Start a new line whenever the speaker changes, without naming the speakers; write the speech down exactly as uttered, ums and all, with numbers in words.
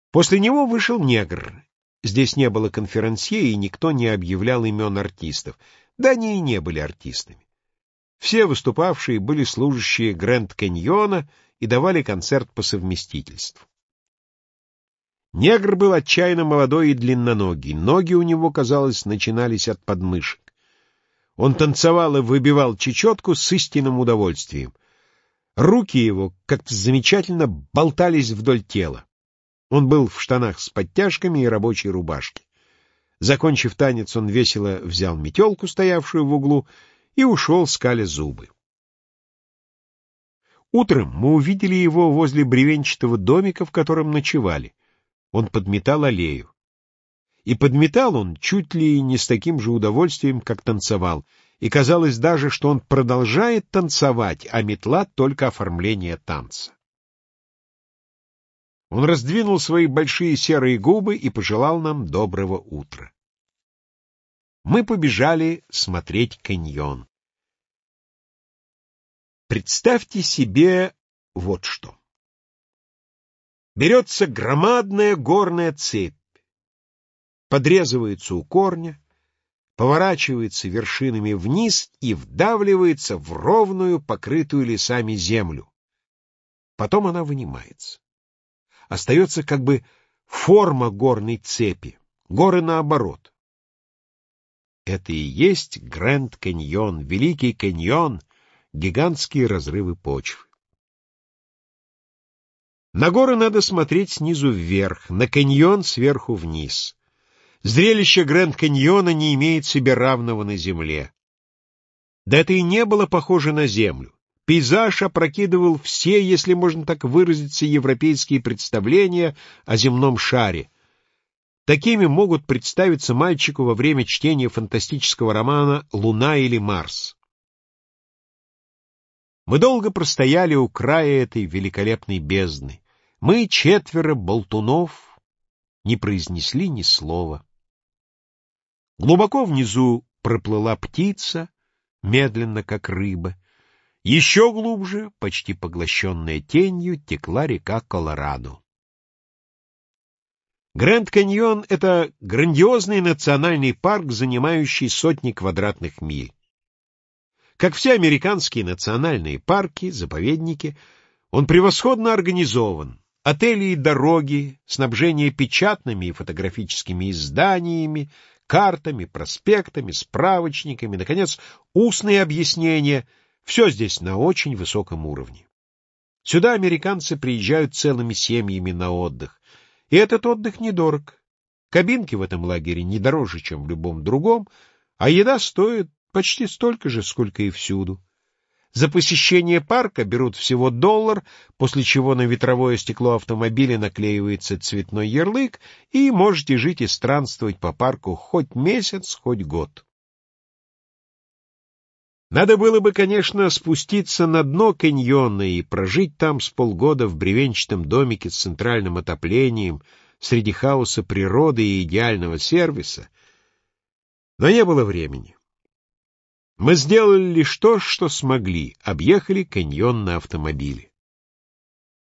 После него вышел негр. Здесь не было конферансье, и никто не объявлял имен артистов. Да они и не были артистами. Все выступавшие были служащие Грэнд-Каньона и давали концерт по совместительству. Негр был отчаянно молодой и длинноногий. Ноги у него, казалось, начинались от подмышек. Он танцевал и выбивал чечетку с истинным удовольствием. Руки его как-то замечательно болтались вдоль тела. Он был в штанах с подтяжками и рабочей рубашке. Закончив танец, он весело взял метелку, стоявшую в углу, и ушел, скаля зубы. Утром мы увидели его возле бревенчатого домика, в котором ночевали. Он подметал аллею. И подметал он чуть ли не с таким же удовольствием, как танцевал. И казалось даже, что он продолжает танцевать, а метла — только оформление танца. Он раздвинул свои большие серые губы и пожелал нам доброго утра. Мы побежали смотреть каньон. Представьте себе вот что. Берется громадная горная цепь, подрезывается у корня, поворачивается вершинами вниз и вдавливается в ровную, покрытую лесами землю. Потом она вынимается. Остается как бы форма горной цепи, горы наоборот. Это и есть Грэнд-Каньон, Великий каньон, гигантские разрывы почвы. На горы надо смотреть снизу вверх, на каньон сверху вниз. Зрелище Грэнд-Каньона не имеет себе равного на земле. Да это и не было похоже на землю. Пейзаж опрокидывал все, если можно так выразиться, европейские представления о земном шаре. Такими могут представиться мальчику во время чтения фантастического романа «Луна или Марс». Мы долго простояли у края этой великолепной бездны. Мы, четверо болтунов, не произнесли ни слова. Глубоко внизу проплыла птица, медленно, как рыба. Еще глубже, почти поглощенная тенью, текла река Колорадо. Грэнд-Каньон — это грандиозный национальный парк, занимающий сотни квадратных миль. Как все американские национальные парки, заповедники, он превосходно организован. Отели и дороги, снабжение печатными и фотографическими изданиями, картами, проспектами, справочниками, наконец, устные объяснения — все здесь на очень высоком уровне. Сюда американцы приезжают целыми семьями на отдых. И этот отдых недорог. Кабинки в этом лагере не дороже, чем в любом другом, а еда стоит почти столько же, сколько и всюду. За посещение парка берут всего доллар, после чего на ветровое стекло автомобиля наклеивается цветной ярлык, и можете жить и странствовать по парку хоть месяц, хоть год. Надо было бы, конечно, спуститься на дно каньона и прожить там с полгода в бревенчатом домике с центральным отоплением, среди хаоса природы и идеального сервиса, но не было времени. Мы сделали лишь то, что смогли, объехали каньон на автомобиле.